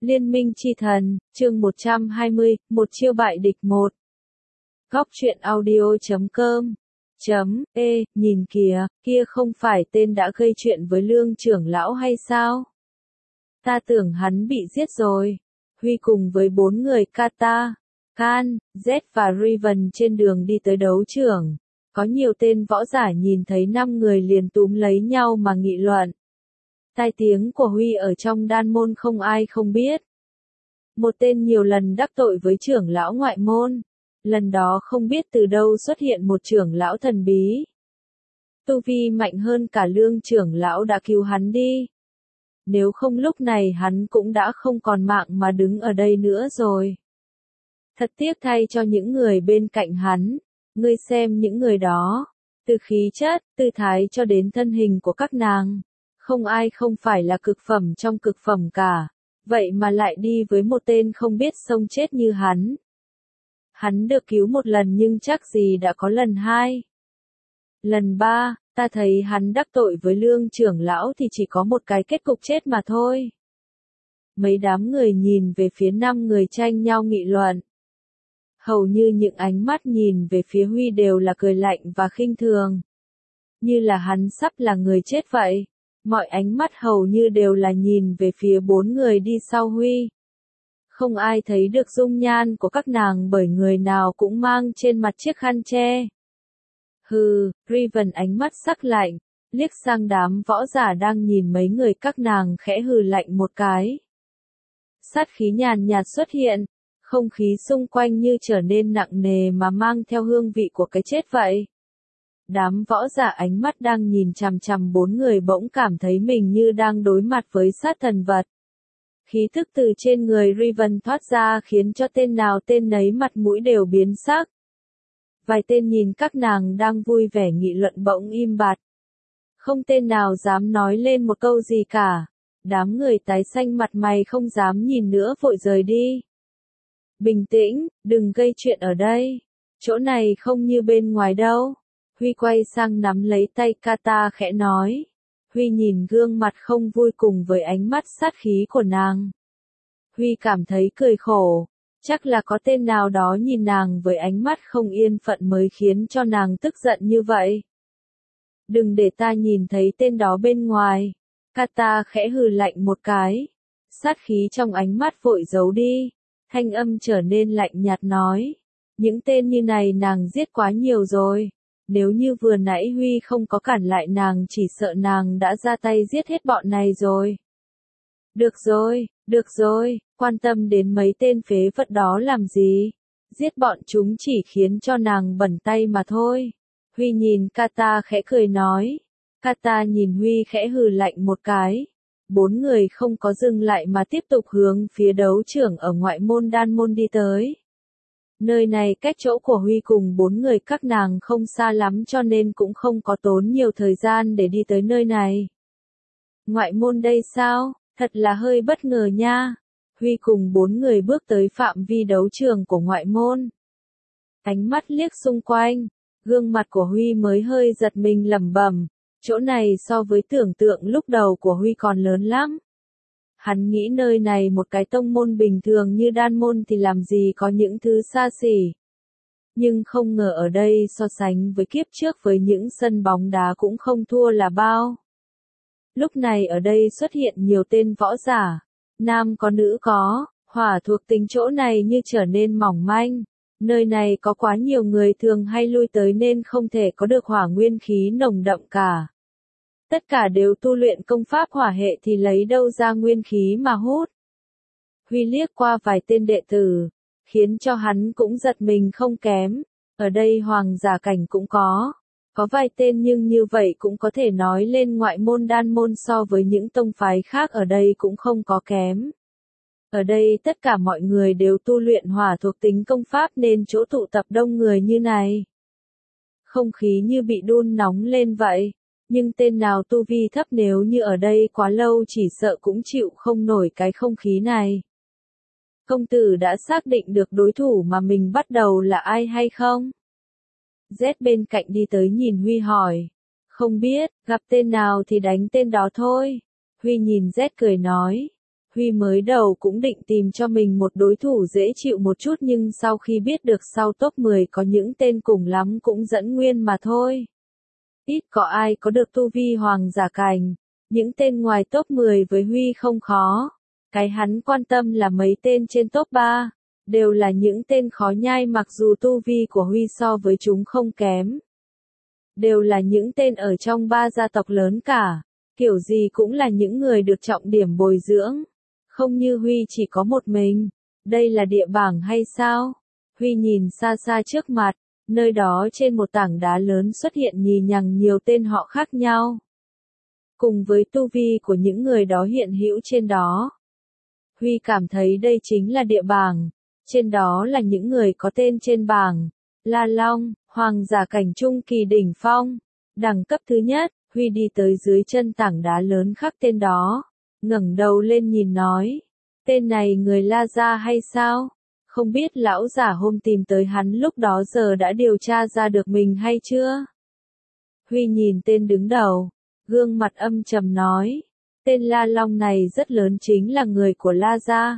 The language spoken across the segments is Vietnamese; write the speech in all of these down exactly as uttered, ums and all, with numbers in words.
Liên minh chi thần, chương một trăm hai mươi, một chiêu bại địch một. Góc truyện audio chấm com chấm e, nhìn kìa, kia không phải tên đã gây chuyện với Lương trưởng lão hay sao? Ta tưởng hắn bị giết rồi. Huy cùng với bốn người Kata, Khan, Z và Riven trên đường đi tới đấu trường. Có nhiều tên võ giả nhìn thấy năm người liền túm lấy nhau mà nghị luận. Tai tiếng của Huy ở trong đan môn không ai không biết. Một tên nhiều lần đắc tội với trưởng lão ngoại môn. Lần đó không biết từ đâu xuất hiện một trưởng lão thần bí. Tu vi mạnh hơn cả Lương trưởng lão đã cứu hắn đi. Nếu không lúc này hắn cũng đã không còn mạng mà đứng ở đây nữa rồi. Thật tiếc thay cho những người bên cạnh hắn. Ngươi xem những người đó. Từ khí chất, tư thái cho đến thân hình của các nàng. Không ai không phải là cực phẩm trong cực phẩm cả. Vậy mà lại đi với một tên không biết sống chết như hắn. Hắn được cứu một lần nhưng chắc gì đã có lần hai. Lần ba, ta thấy hắn đắc tội với Lương trưởng lão thì chỉ có một cái kết cục chết mà thôi. Mấy đám người nhìn về phía năm người tranh nhau nghị luận. Hầu như những ánh mắt nhìn về phía Huy đều là cười lạnh và khinh thường. Như là hắn sắp là người chết vậy. Mọi ánh mắt hầu như đều là nhìn về phía bốn người đi sau Huy. Không ai thấy được dung nhan của các nàng bởi người nào cũng mang trên mặt chiếc khăn che. Hừ, Riven ánh mắt sắc lạnh, liếc sang đám võ giả đang nhìn mấy người các nàng khẽ hừ lạnh một cái. Sát khí nhàn nhạt xuất hiện, không khí xung quanh như trở nên nặng nề mà mang theo hương vị của cái chết vậy. Đám võ giả ánh mắt đang nhìn chằm chằm bốn người bỗng cảm thấy mình như đang đối mặt với sát thần vật. Khí thức từ trên người Riven thoát ra khiến cho tên nào tên nấy mặt mũi đều biến sắc. Vài tên nhìn các nàng đang vui vẻ nghị luận bỗng im bặt. Không tên nào dám nói lên một câu gì cả. Đám người tái xanh mặt mày không dám nhìn nữa vội rời đi. Bình tĩnh, đừng gây chuyện ở đây. Chỗ này không như bên ngoài đâu. Huy quay sang nắm lấy tay Kata khẽ nói. Huy nhìn gương mặt không vui cùng với ánh mắt sát khí của nàng. Huy cảm thấy cười khổ. Chắc là có tên nào đó nhìn nàng với ánh mắt không yên phận mới khiến cho nàng tức giận như vậy. Đừng để ta nhìn thấy tên đó bên ngoài. Kata khẽ hừ lạnh một cái. Sát khí trong ánh mắt vội giấu đi. Thanh âm trở nên lạnh nhạt nói. Những tên như này nàng giết quá nhiều rồi. Nếu như vừa nãy Huy không có cản lại nàng chỉ sợ nàng đã ra tay giết hết bọn này rồi. Được rồi, được rồi, quan tâm đến mấy tên phế vật đó làm gì? Giết bọn chúng chỉ khiến cho nàng bẩn tay mà thôi. Huy nhìn Kata khẽ cười nói. Kata nhìn Huy khẽ hừ lạnh một cái. Bốn người không có dừng lại mà tiếp tục hướng phía đấu trường ở ngoại môn đan môn đi tới. Nơi này cách chỗ của Huy cùng bốn người các nàng không xa lắm cho nên cũng không có tốn nhiều thời gian để đi tới nơi này. Ngoại môn đây sao? Thật là hơi bất ngờ nha. Huy cùng bốn người bước tới phạm vi đấu trường của ngoại môn. Ánh mắt liếc xung quanh, gương mặt của Huy mới hơi giật mình lẩm bẩm, chỗ này so với tưởng tượng lúc đầu của Huy còn lớn lắm. Hắn nghĩ nơi này một cái tông môn bình thường như đan môn thì làm gì có những thứ xa xỉ. Nhưng không ngờ ở đây so sánh với kiếp trước với những sân bóng đá cũng không thua là bao. Lúc này ở đây xuất hiện nhiều tên võ giả, nam có nữ có, hỏa thuộc tính chỗ này như trở nên mỏng manh. Nơi này có quá nhiều người thường hay lui tới nên không thể có được hỏa nguyên khí nồng đậm cả. Tất cả đều tu luyện công pháp hỏa hệ thì lấy đâu ra nguyên khí mà hút. Huy liếc qua vài tên đệ tử, khiến cho hắn cũng giật mình không kém. Ở đây hoàng giả cảnh cũng có. Có vài tên nhưng như vậy cũng có thể nói lên ngoại môn đan môn so với những tông phái khác ở đây cũng không có kém. Ở đây tất cả mọi người đều tu luyện hỏa thuộc tính công pháp nên chỗ tụ tập đông người như này. Không khí như bị đun nóng lên vậy. Nhưng tên nào tu vi thấp nếu như ở đây quá lâu chỉ sợ cũng chịu không nổi cái không khí này. Công tử đã xác định được đối thủ mà mình bắt đầu là ai hay không? Z bên cạnh đi tới nhìn Huy hỏi. Không biết, gặp tên nào thì đánh tên đó thôi. Huy nhìn Z cười nói. Huy mới đầu cũng định tìm cho mình một đối thủ dễ chịu một chút nhưng sau khi biết được sau top mười có những tên cùng lắm cũng dẫn nguyên mà thôi. Ít có ai có được tu vi hoàng giả cảnh, những tên ngoài top mười với Huy không khó. Cái hắn quan tâm là mấy tên trên top ba, đều là những tên khó nhai mặc dù tu vi của Huy so với chúng không kém. Đều là những tên ở trong ba gia tộc lớn cả, kiểu gì cũng là những người được trọng điểm bồi dưỡng. Không như Huy chỉ có một mình, đây là địa bảng hay sao? Huy nhìn xa xa trước mặt, nơi đó trên một tảng đá lớn xuất hiện nhì nhằng nhiều tên họ khác nhau. Cùng với tu vi của những người đó hiện hữu trên đó. Huy cảm thấy đây chính là địa bảng, trên đó là những người có tên trên bảng. La Long, hoàng giả cảnh trung kỳ đỉnh phong, đẳng cấp thứ nhất. Huy đi tới dưới chân tảng đá lớn khắc tên đó, ngẩng đầu lên nhìn nói, tên này người La gia hay sao? Không biết lão giả hôm tìm tới hắn lúc đó giờ đã điều tra ra được mình hay chưa? Huy nhìn tên đứng đầu, gương mặt âm trầm nói, tên La Long này rất lớn chính là người của La gia.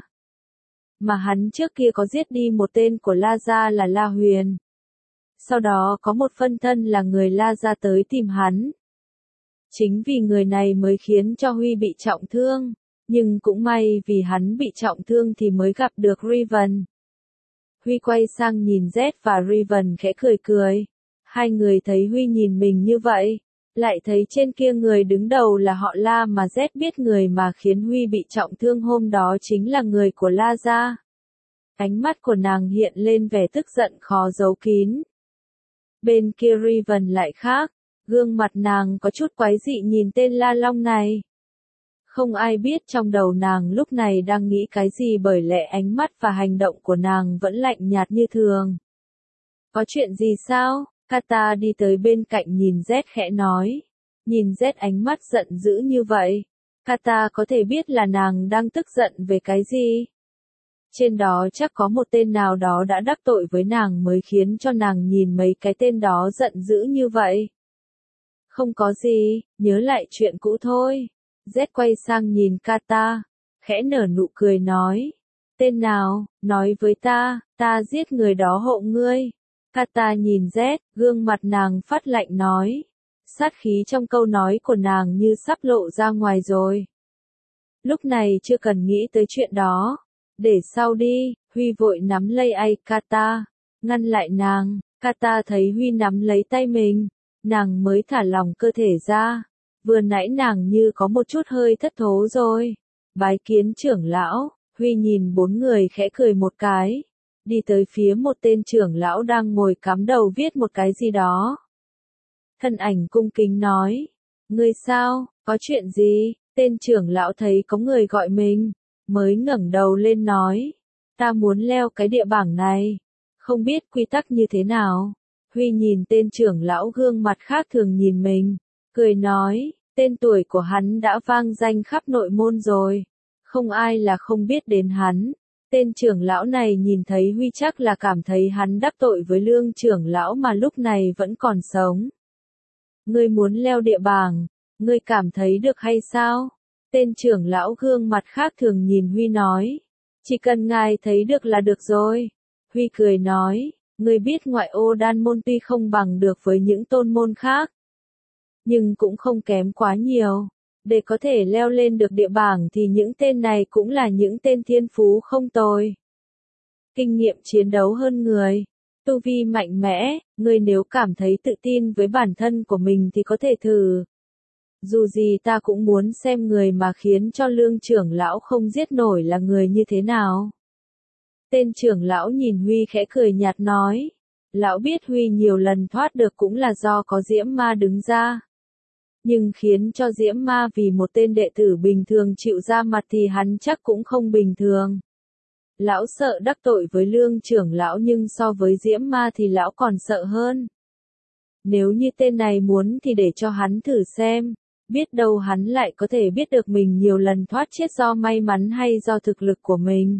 Mà hắn trước kia có giết đi một tên của La gia là La Huyền. Sau đó có một phân thân là người La gia tới tìm hắn. Chính vì người này mới khiến cho Huy bị trọng thương, nhưng cũng may vì hắn bị trọng thương thì mới gặp được Riven. Huy quay sang nhìn Z và Riven khẽ cười cười. Hai người thấy Huy nhìn mình như vậy, lại thấy trên kia người đứng đầu là họ La mà Z biết người mà khiến Huy bị trọng thương hôm đó chính là người của La gia. Ánh mắt của nàng hiện lên vẻ tức giận khó giấu kín. Bên kia Riven lại khác. Gương mặt nàng có chút quái dị nhìn tên La Long này. Không ai biết trong đầu nàng lúc này đang nghĩ cái gì bởi lẽ ánh mắt và hành động của nàng vẫn lạnh nhạt như thường. Có chuyện gì sao? Kata đi tới bên cạnh nhìn Z khẽ nói. Nhìn Z ánh mắt giận dữ như vậy. Kata có thể biết là nàng đang tức giận về cái gì? Trên đó chắc có một tên nào đó đã đắc tội với nàng mới khiến cho nàng nhìn mấy cái tên đó giận dữ như vậy. Không có gì, nhớ lại chuyện cũ thôi. Z quay sang nhìn Kata, khẽ nở nụ cười nói. Tên nào, nói với ta, ta giết người đó hộ ngươi. Kata nhìn Z, gương mặt nàng phát lạnh nói. Sát khí trong câu nói của nàng như sắp lộ ra ngoài rồi. Lúc này chưa cần nghĩ tới chuyện đó. Để sau đi, Huy vội nắm lấy ai Kata, ngăn lại nàng. Kata thấy Huy nắm lấy tay mình. Nàng mới thả lỏng cơ thể ra, vừa nãy nàng như có một chút hơi thất thố rồi. Bái kiến trưởng lão, Huy nhìn bốn người khẽ cười một cái, đi tới phía một tên trưởng lão đang ngồi cắm đầu viết một cái gì đó. Thân ảnh cung kính nói, ngươi sao, có chuyện gì? Tên trưởng lão thấy có người gọi mình, mới ngẩng đầu lên nói, ta muốn leo cái địa bảng này, không biết quy tắc như thế nào. Huy nhìn tên trưởng lão gương mặt khác thường nhìn mình, cười nói, tên tuổi của hắn đã vang danh khắp nội môn rồi, không ai là không biết đến hắn. Tên trưởng lão này nhìn thấy Huy chắc là cảm thấy hắn đắc tội với lương trưởng lão mà lúc này vẫn còn sống. Ngươi muốn leo địa bảng, ngươi cảm thấy được hay sao? Tên trưởng lão gương mặt khác thường nhìn Huy nói, chỉ cần ngài thấy được là được rồi. Huy cười nói, ngươi biết ngoại ô đan môn tuy không bằng được với những tôn môn khác, nhưng cũng không kém quá nhiều. Để có thể leo lên được địa bảng thì những tên này cũng là những tên thiên phú không tồi. Kinh nghiệm chiến đấu hơn người, tu vi mạnh mẽ, ngươi nếu cảm thấy tự tin với bản thân của mình thì có thể thử. Dù gì ta cũng muốn xem người mà khiến cho lương trưởng lão không giết nổi là người như thế nào. Tên trưởng lão nhìn Huy khẽ cười nhạt nói, lão biết Huy nhiều lần thoát được cũng là do có Diễm Ma đứng ra. Nhưng khiến cho Diễm Ma vì một tên đệ tử bình thường chịu ra mặt thì hắn chắc cũng không bình thường. Lão sợ đắc tội với lương trưởng lão nhưng so với Diễm Ma thì lão còn sợ hơn. Nếu như tên này muốn thì để cho hắn thử xem, biết đâu hắn lại có thể biết được mình nhiều lần thoát chết do may mắn hay do thực lực của mình.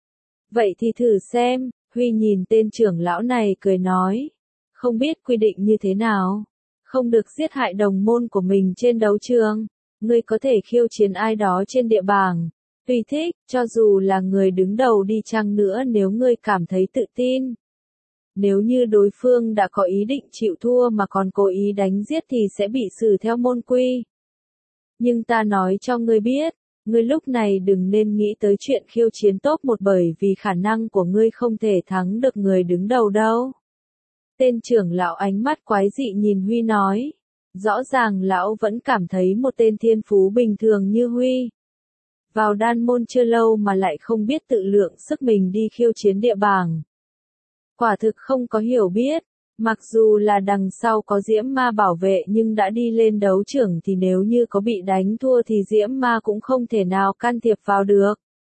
Vậy thì thử xem, Huy nhìn tên trưởng lão này cười nói, không biết quy định như thế nào, không được giết hại đồng môn của mình trên đấu trường, ngươi có thể khiêu chiến ai đó trên địa bảng, Tùy thích, cho dù là người đứng đầu đi chăng nữa nếu ngươi cảm thấy tự tin. Nếu như đối phương đã có ý định chịu thua mà còn cố ý đánh giết thì sẽ bị xử theo môn quy. Nhưng ta nói cho ngươi biết, ngươi lúc này đừng nên nghĩ tới chuyện khiêu chiến top một bởi vì khả năng của ngươi không thể thắng được người đứng đầu đâu. Tên trưởng lão ánh mắt quái dị nhìn Huy nói. Rõ ràng lão vẫn cảm thấy một tên thiên phú bình thường như Huy. Vào đan môn chưa lâu mà lại không biết tự lượng sức mình đi khiêu chiến địa bảng. Quả thực không có hiểu biết, mặc dù là đằng sau có Diễm Ma bảo vệ nhưng đã đi lên đấu trưởng thì nếu như có bị đánh thua thì Diễm Ma cũng không thể nào can thiệp vào được.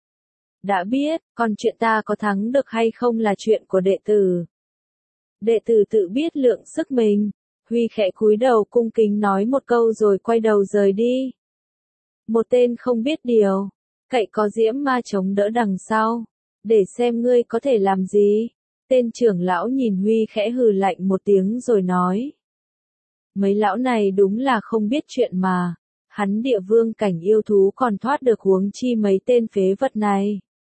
Đã biết, còn chuyện ta có thắng được hay không là chuyện của đệ tử. Đệ tử tự biết lượng sức mình. Huy khẽ cúi đầu cung kính nói một câu rồi quay đầu rời đi. Một tên không biết điều, cậy có Diễm Ma chống đỡ đằng sau, để xem ngươi có thể làm gì. Tên trưởng lão nhìn Huy khẽ hừ lạnh một tiếng rồi nói. Mấy lão này đúng là không biết chuyện mà, hắn địa vương cảnh yêu thú còn thoát được huống chi mấy tên phế vật này.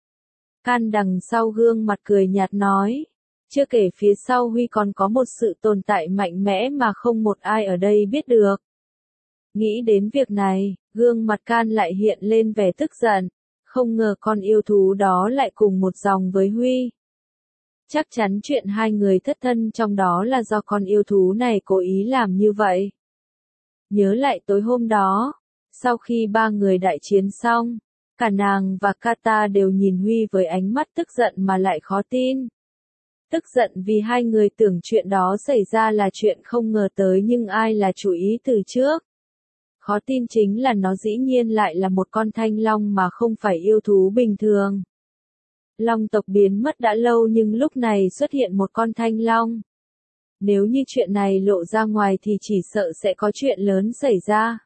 Can đằng sau gương mặt cười nhạt nói. Chưa kể phía sau Huy còn có một sự tồn tại mạnh mẽ mà không một ai ở đây biết được. Nghĩ đến việc này, gương mặt Can lại hiện lên vẻ tức giận, không ngờ con yêu thú đó lại cùng một dòng với Huy. Chắc chắn chuyện hai người thất thân trong đó là do con yêu thú này cố ý làm như vậy. Nhớ lại tối hôm đó, sau khi ba người đại chiến xong, cả nàng và Kata đều nhìn Huy với ánh mắt tức giận mà lại khó tin. Tức giận vì hai người tưởng chuyện đó xảy ra là chuyện không ngờ tới nhưng ai là chủ ý từ trước. Khó tin chính là nó dĩ nhiên lại là một con thanh long mà không phải yêu thú bình thường. Long tộc biến mất đã lâu nhưng lúc này xuất hiện một con thanh long. Nếu như chuyện này lộ ra ngoài thì chỉ sợ sẽ có chuyện lớn xảy ra.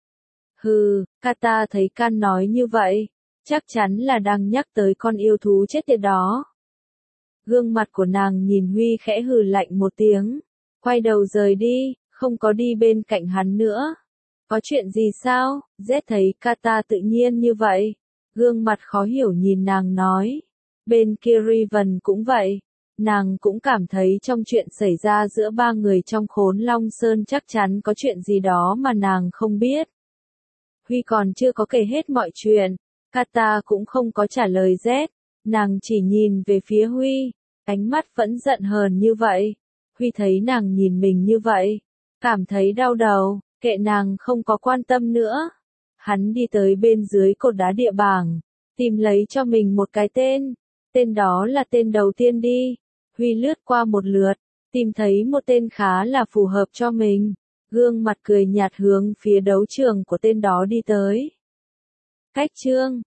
Hừ, Kata thấy Can nói như vậy, chắc chắn là đang nhắc tới con yêu thú chết tiệt đó. Gương mặt của nàng nhìn Huy khẽ hừ lạnh một tiếng, quay đầu rời đi, không có đi bên cạnh hắn nữa. Có chuyện gì sao? Z thấy Kata tự nhiên như vậy, gương mặt khó hiểu nhìn nàng nói. Bên kia Riven cũng vậy, nàng cũng cảm thấy trong chuyện xảy ra giữa ba người trong Khốn Long Sơn chắc chắn có chuyện gì đó mà nàng không biết. Huy còn chưa có kể hết mọi chuyện, Kata cũng không có trả lời Z. Nàng chỉ nhìn về phía Huy, ánh mắt vẫn giận hờn như vậy. Huy thấy nàng nhìn mình như vậy, cảm thấy đau đầu, kệ nàng không có quan tâm nữa. Hắn đi tới bên dưới cột đá địa bảng, tìm lấy cho mình một cái tên. Tên đó là tên đầu tiên đi. Huy lướt qua một lượt, tìm thấy một tên khá là phù hợp cho mình. Gương mặt cười nhạt hướng phía đấu trường của tên đó đi tới. Cách chương